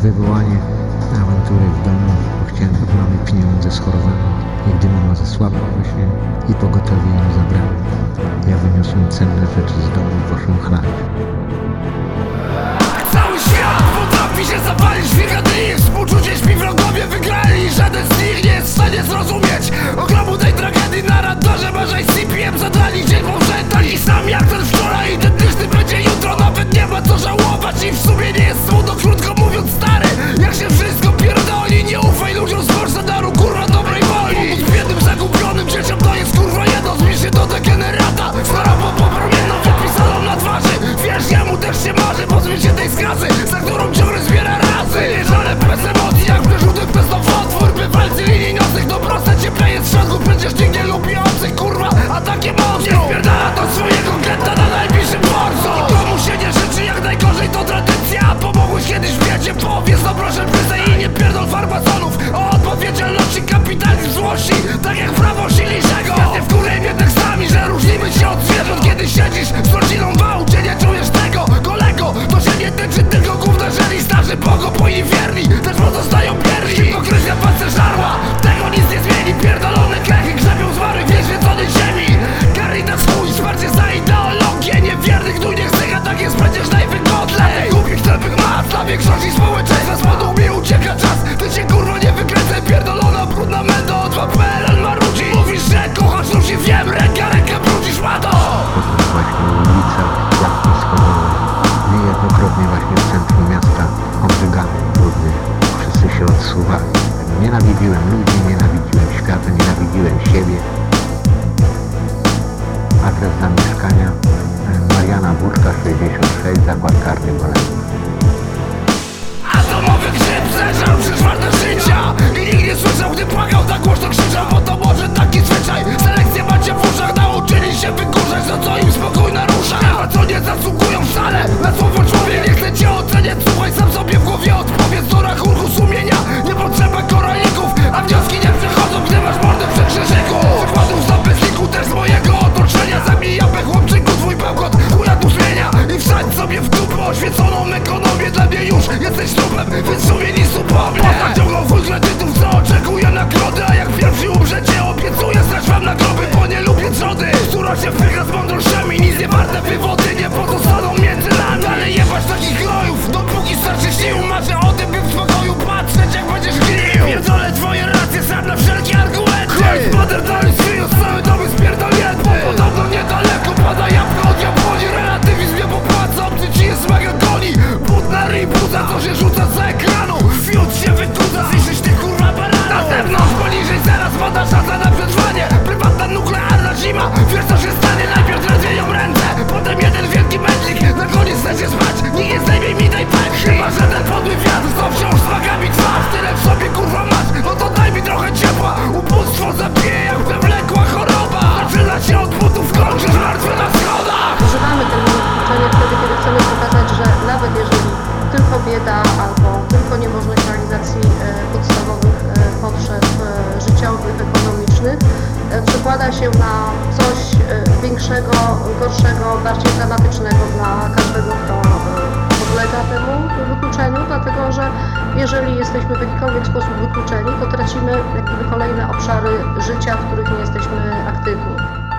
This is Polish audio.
wywołanie awantury w domu, bo chciałem od mamy pieniądze schorowaną i gdy mama zasłabła właśnie i pogotowie ją zabrało, ja wyniosłem cenne rzeczy z domu i poszłem chlać. Cały świat potrafi się zapalić w ich współczucie śpi wrogowie wygrali i żaden z nich nie jest w stanie zrozumieć ogromu tej tragedii. Na radarze Marzaj CPM zadali dzień powszedni, taki sam jak ten wczoraj, identyczny będzie jutro. Nawet nie ma co żałować i w sumie nie jest smutno. Krótko mówiąc stary, jak się wszystko pierdoli, nie ufaj ludziom z Porsche kurwa dobrej woli. Pomóc biednym zagubionym dzieciom to jest kurwa jedno. Zbliż się do degenerata starą popromienną wypisaną na twarzy. Wiesz, jemu też się marzy pozbyć się tej skazy, za którą ciągle zbiera razy. Nie żale bez emocji jak przerzutek bez nowotwór. Bywalcy linii nocnych to proste, cieple jest w środku. Przecież nikt nie lubi obcych kurwa, a takie monstrum nie wpierdala do swojego getta na najbliższym dworcu. Komu się nie życzy jak najgorzej to tradycja. Pomogłeś kiedyś w biecie, powiedz no proszę przyznaj i nie pierdol farmazonów o odpowiedzialności, kapitalizm złości, tak jak prawo silniejszego. Ja nie wkuraj mnie tekstami, że różnimy się od zwierząt. Kiedy siedzisz z rodziną w aucie, nie czujesz tego, kolego, to się nie tyczy tylko gównażeli. Starzy bogobojni wierni też pozostają pierni. Hipokryzja pancerzarła, tego nic nie zmieni. Pierdolone klechy grzebią zmarłych w nieświęconej ziemi. Caritas chuj, wsparcie za ideologię niewiernych tu nie chce, a tak jest przecież najwygodniej. Głupich tępych mas, dla większości społeczeństwa z mi ucieka czas. Ty się kurwa nie wykręcaj, pierdolona brudna mendo od PLN marudzi. Mówisz, że kochasz ludzi, wiem, rękę brudzisz, mado. Potem właśnie ulica, jak nisko niejednokrotnie właśnie w centrum miasta obrzygany, brudny, wszyscy się odsuwali. Nienawidziłem ludzi, nienawidziłem świata, nienawidziłem siebie. Adres zamieszkania Mariana Burka 66, zakład karny Boleński. Atomowy grzyb zeżarł przez czwarte życia i nikt nie słyszał, gdy płakał, tak głośno krzyczał, bo to może taki zwyczaj. Selekcja macie w uszach, nauczyli się wykurzać, za co im spokój narusza. A co nie zasługują wcale na słowo człowiek. Nie chcę cię oceniać, słuchaj sam sobie w głowie odpowiedz do rachunku sumienia. Nie potrzeba koralików, a wnioski nie przychodzą, gdy masz mordę przy krzyżyku. Przykładów z zapysniku też z mojego otoczenia. Zabij japę chłopczyku, twój bełkot chuja tu zmienia. I wsadź sobie w dupę oświeconą ekonomię. Dla mnie już jesteś trupem, więc sumie nic upomnę. Naciągnął full kredytów, co oczekuje nagrody. A jak pierwszy umrzecie, obiecuję strać wam na groby, bo nie lubię trzody, która się wpycha z mądrościami. Nic nie warte wywody nie pozostaną między nami. Ale jebać takich grojów, dopóki starczy sił. Marzę o tym, by w spokoju patrzeć, jak będziesz gnił. Pierdolę twoje racje, sam na wszelkie argumenty. Modernalny swój cały domy spierdolnięty. Bo podobno niedaleko pada jabłko od jabłoni. Relatywizm nie popłaca, obcy ci jest mega goni. But na ryj budza, co się rzuca za ekranu. Fiut się wykudza, zniszczyć ty kurwa baranu. Na zewnątrz poniżej zaraz pada szansa na przetrwanie. Prywatna nuklearna zima, wiesz co się stanie. Najpierw rozwieją ręce, potem jeden wielki mętlik. Na koniec chcecie spać, nikt nie zdejmie mi tej pętli. Chyba że ten podły wiatr, co wciąż z wagami twarz. Tyle w sobie kurwa masz, no to daj mi trochę ciepła. Ubóstwo zabije jak przewlekła choroba. Zaczyna się od butów, kończysz martwy na schodach. Używamy tego wykluczenia wtedy, kiedy chcemy pokazać, że nawet jeżeli tylko bieda albo tylko niemożność realizacji podstawowych potrzeb życiowych, ekonomicznych przekłada się na coś większego, gorszego, bardziej dramatycznego dla każdego, kto podlega temu wykluczeniu, dlatego że jeżeli jesteśmy w jakikolwiek sposób wykluczeni, to tracimy jak gdyby kolejne obszary życia, w których nie jesteśmy aktywni.